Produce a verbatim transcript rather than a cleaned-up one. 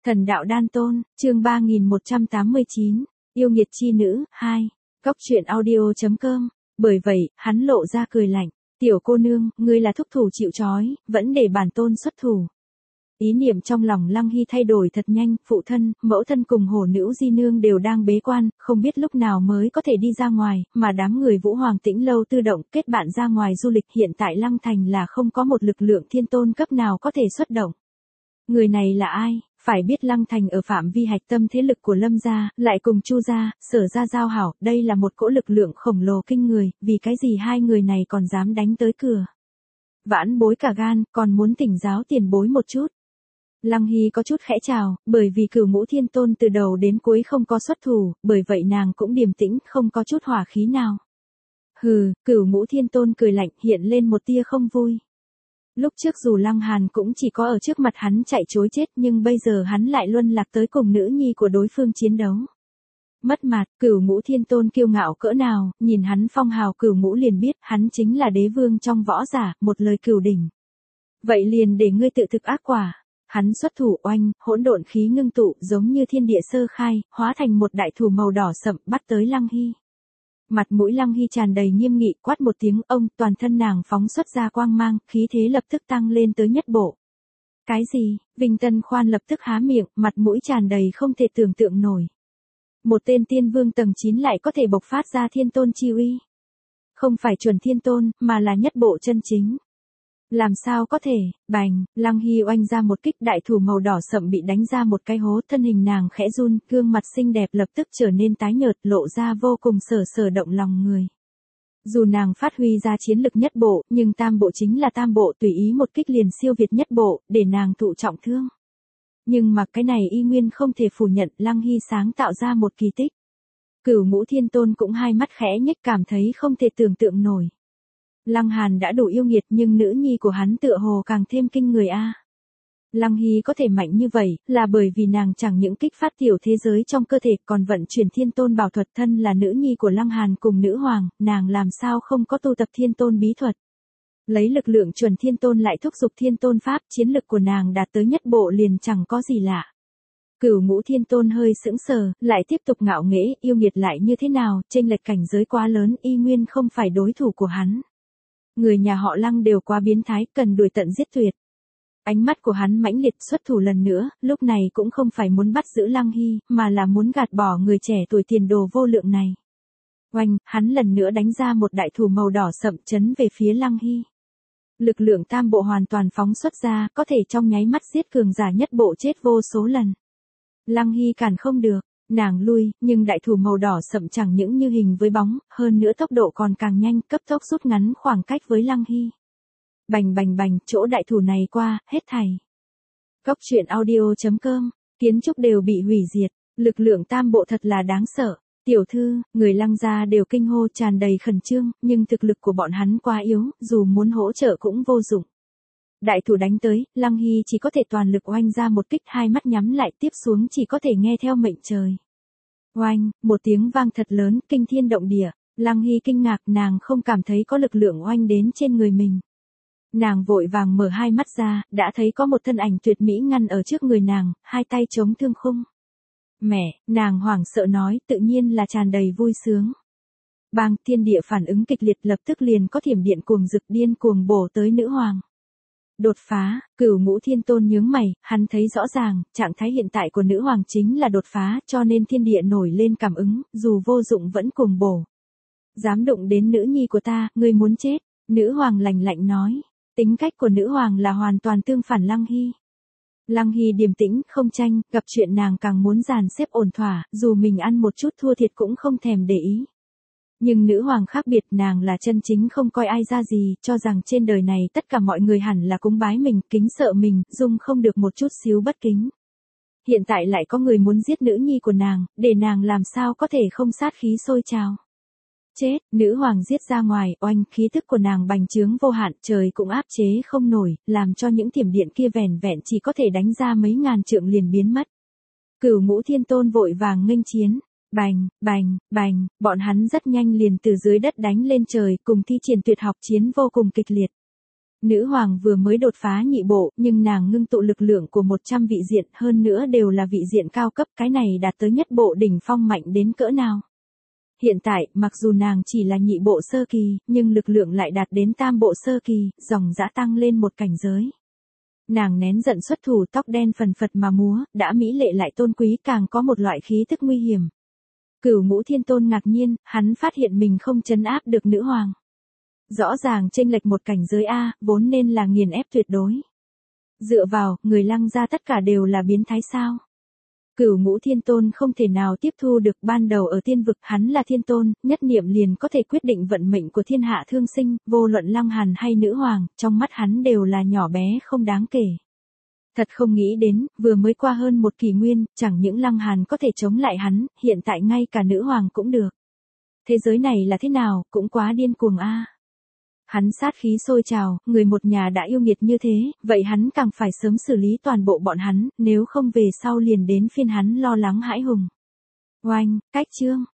Thần đạo đan tôn, chương ba nghìn một trăm tám mươi chín, yêu nghiệt chi nữ, hai, Cốc truyện audio chấm com, bởi vậy, hắn lộ ra cười lạnh, tiểu cô nương, ngươi là thúc thủ chịu trói, vẫn để bản tôn xuất thủ. Ý niệm trong lòng Lăng Hy thay đổi thật nhanh, phụ thân, mẫu thân cùng hổ nữ di nương đều đang bế quan, không biết lúc nào mới có thể đi ra ngoài, mà đám người Vũ Hoàng Tĩnh Lâu tự động kết bạn ra ngoài du lịch, hiện tại Lăng Thành là không có một lực lượng thiên tôn cấp nào có thể xuất động. Người này là ai? Phải biết Lăng Thành ở phạm vi hạch tâm thế lực của Lâm gia, lại cùng Chu gia, Sở gia giao hảo, đây là một cỗ lực lượng khổng lồ kinh người, vì cái gì hai người này còn dám đánh tới cửa. Vãn bối cả gan, còn muốn tỉnh giáo tiền bối một chút. Lăng Hy có chút khẽ chào, bởi vì Cửu Ngũ Thiên Tôn từ đầu đến cuối không có xuất thủ, bởi vậy nàng cũng điềm tĩnh, không có chút hỏa khí nào. Hừ, Cửu Ngũ Thiên Tôn cười lạnh, hiện lên một tia không vui. Lúc trước dù Lăng Hàn cũng chỉ có ở trước mặt hắn chạy chối chết, nhưng bây giờ hắn lại luân lạc tới cùng nữ nhi của đối phương chiến đấu. Mất mặt, Cửu Ngũ Thiên Tôn kiêu ngạo cỡ nào, nhìn hắn phong hào Cửu Ngũ liền biết hắn chính là đế vương trong võ giả, một lời cửu đỉnh. Vậy liền để ngươi tự thực ác quả. Hắn xuất thủ oanh, hỗn độn khí ngưng tụ, giống như thiên địa sơ khai, hóa thành một đại thủ màu đỏ sậm, bắt tới Lăng Hy. Mặt mũi Lăng Hy tràn đầy nghiêm nghị, quát một tiếng ông, toàn thân nàng phóng xuất ra quang mang, khí thế lập tức tăng lên tới nhất bộ. Cái gì? Vinh Tân Khoan lập tức há miệng, mặt mũi tràn đầy không thể tưởng tượng nổi. Một tên tiên vương tầng chín lại có thể bộc phát ra thiên tôn chi uy. Không phải chuẩn thiên tôn, mà là nhất bộ chân chính. Làm sao có thể? Bành, Lăng Hy oanh ra một kích, đại thủ màu đỏ sậm bị đánh ra một cái hố, thân hình nàng khẽ run, gương mặt xinh đẹp lập tức trở nên tái nhợt, lộ ra vô cùng sở sở động lòng người. Dù nàng phát huy ra chiến lực nhất bộ, nhưng tam bộ chính là tam bộ, tùy ý một kích liền siêu việt nhất bộ, để nàng thụ trọng thương. Nhưng mà cái này y nguyên không thể phủ nhận, Lăng Hy sáng tạo ra một kỳ tích. Cửu Ngũ Thiên Tôn cũng hai mắt khẽ nhếch, cảm thấy không thể tưởng tượng nổi. Lăng Hàn đã đủ yêu nghiệt, nhưng nữ nhi của hắn tựa hồ càng thêm kinh người a. Lăng Hy có thể mạnh như vậy, là bởi vì nàng chẳng những kích phát tiểu thế giới trong cơ thể, còn vận chuyển thiên tôn bảo thuật, thân là nữ nhi của Lăng Hàn cùng nữ hoàng, nàng làm sao không có tu tập thiên tôn bí thuật. Lấy lực lượng chuẩn thiên tôn lại thúc giục thiên tôn pháp, chiến lực của nàng đạt tới nhất bộ liền chẳng có gì lạ. Cửu Ngũ Thiên Tôn hơi sững sờ, lại tiếp tục ngạo nghễ, yêu nghiệt lại như thế nào, chênh lệch cảnh giới quá lớn, y nguyên không phải đối thủ của hắn. Người nhà họ Lăng đều quá biến thái, cần đuổi tận giết tuyệt. Ánh mắt của hắn mãnh liệt, xuất thủ lần nữa, lúc này cũng không phải muốn bắt giữ Lăng Hy, mà là muốn gạt bỏ người trẻ tuổi tiền đồ vô lượng này. Oanh, hắn lần nữa đánh ra một đại thủ màu đỏ sậm, chấn về phía Lăng Hy. Lực lượng tam bộ hoàn toàn phóng xuất ra, có thể trong nháy mắt giết cường giả nhất bộ chết vô số lần. Lăng Hy cản không được. Nàng lui, nhưng đại thủ màu đỏ sậm chẳng những như hình với bóng, hơn nữa tốc độ còn càng nhanh, cấp tốc rút ngắn khoảng cách với Lăng Hy. Bành bành bành, chỗ đại thủ này qua, hết thảy. Cốc truyện audio chấm com, kiến trúc đều bị hủy diệt, lực lượng tam bộ thật là đáng sợ. Tiểu thư, người Lăng gia đều kinh hô, tràn đầy khẩn trương, nhưng thực lực của bọn hắn quá yếu, dù muốn hỗ trợ cũng vô dụng. Đại thủ đánh tới, Lăng Hy chỉ có thể toàn lực oanh ra một kích, hai mắt nhắm lại, tiếp xuống chỉ có thể nghe theo mệnh trời. Oanh, một tiếng vang thật lớn, kinh thiên động địa, Lăng Hy kinh ngạc, nàng không cảm thấy có lực lượng oanh đến trên người mình. Nàng vội vàng mở hai mắt ra, đã thấy có một thân ảnh tuyệt mỹ ngăn ở trước người nàng, hai tay chống thương khung. Mẹ, nàng hoảng sợ nói, tự nhiên là tràn đầy vui sướng. Bang, thiên địa phản ứng kịch liệt, lập tức liền có thiểm điện cuồng rực điên cuồng bổ tới nữ hoàng. Đột phá, Cửu Ngũ Thiên Tôn nhướng mày, hắn thấy rõ ràng, trạng thái hiện tại của nữ hoàng chính là đột phá, cho nên thiên địa nổi lên cảm ứng, dù vô dụng vẫn cùng bổ. Dám đụng đến nữ nhi của ta, ngươi muốn chết, nữ hoàng lạnh lạnh nói, tính cách của nữ hoàng là hoàn toàn tương phản Lăng Hy. Lăng Hy điềm tĩnh, không tranh, gặp chuyện nàng càng muốn dàn xếp ổn thỏa, dù mình ăn một chút thua thiệt cũng không thèm để ý. Nhưng nữ hoàng khác biệt, nàng là chân chính không coi ai ra gì, cho rằng trên đời này tất cả mọi người hẳn là cúng bái mình, kính sợ mình, dung không được một chút xíu bất kính. Hiện tại lại có người muốn giết nữ nhi của nàng, để nàng làm sao có thể không sát khí sôi trào. Chết, nữ hoàng giết ra ngoài, oanh, khí thức của nàng bành trướng vô hạn, trời cũng áp chế không nổi, làm cho những thiểm điện kia vẻn vẹn chỉ có thể đánh ra mấy ngàn trượng liền biến mất. Cửu Ngũ Thiên Tôn vội vàng nghênh chiến. Bành, bành, bành, bọn hắn rất nhanh liền từ dưới đất đánh lên trời, cùng thi triển tuyệt học chiến vô cùng kịch liệt. Nữ hoàng vừa mới đột phá nhị bộ, nhưng nàng ngưng tụ lực lượng của một trăm vị diện, hơn nữa đều là vị diện cao cấp, cái này đạt tới nhất bộ đỉnh phong mạnh đến cỡ nào. Hiện tại, mặc dù nàng chỉ là nhị bộ sơ kỳ, nhưng lực lượng lại đạt đến tam bộ sơ kỳ, dòng dã tăng lên một cảnh giới. Nàng nén giận xuất thủ, tóc đen phần phật mà múa, đã mỹ lệ lại tôn quý, càng có một loại khí tức nguy hiểm. Cửu Ngũ Thiên Tôn ngạc nhiên, hắn phát hiện mình không trấn áp được nữ hoàng. Rõ ràng chênh lệch một cảnh giới A, vốn nên là nghiền ép tuyệt đối. Dựa vào, người Lăng gia tất cả đều là biến thái sao? Cửu Ngũ Thiên Tôn không thể nào tiếp thu được, ban đầu ở tiên vực hắn là thiên tôn, nhất niệm liền có thể quyết định vận mệnh của thiên hạ thương sinh, vô luận Lăng Hàn hay nữ hoàng, trong mắt hắn đều là nhỏ bé không đáng kể. Thật không nghĩ đến, vừa mới qua hơn một kỷ nguyên, chẳng những Lăng Hàn có thể chống lại hắn, hiện tại ngay cả nữ hoàng cũng được. Thế giới này là thế nào, cũng quá điên cuồng a. Hắn sát khí sôi trào, người một nhà đã yêu nghiệt như thế, vậy hắn càng phải sớm xử lý toàn bộ bọn hắn, nếu không về sau liền đến phiên hắn lo lắng hãi hùng. Oanh, cách chương.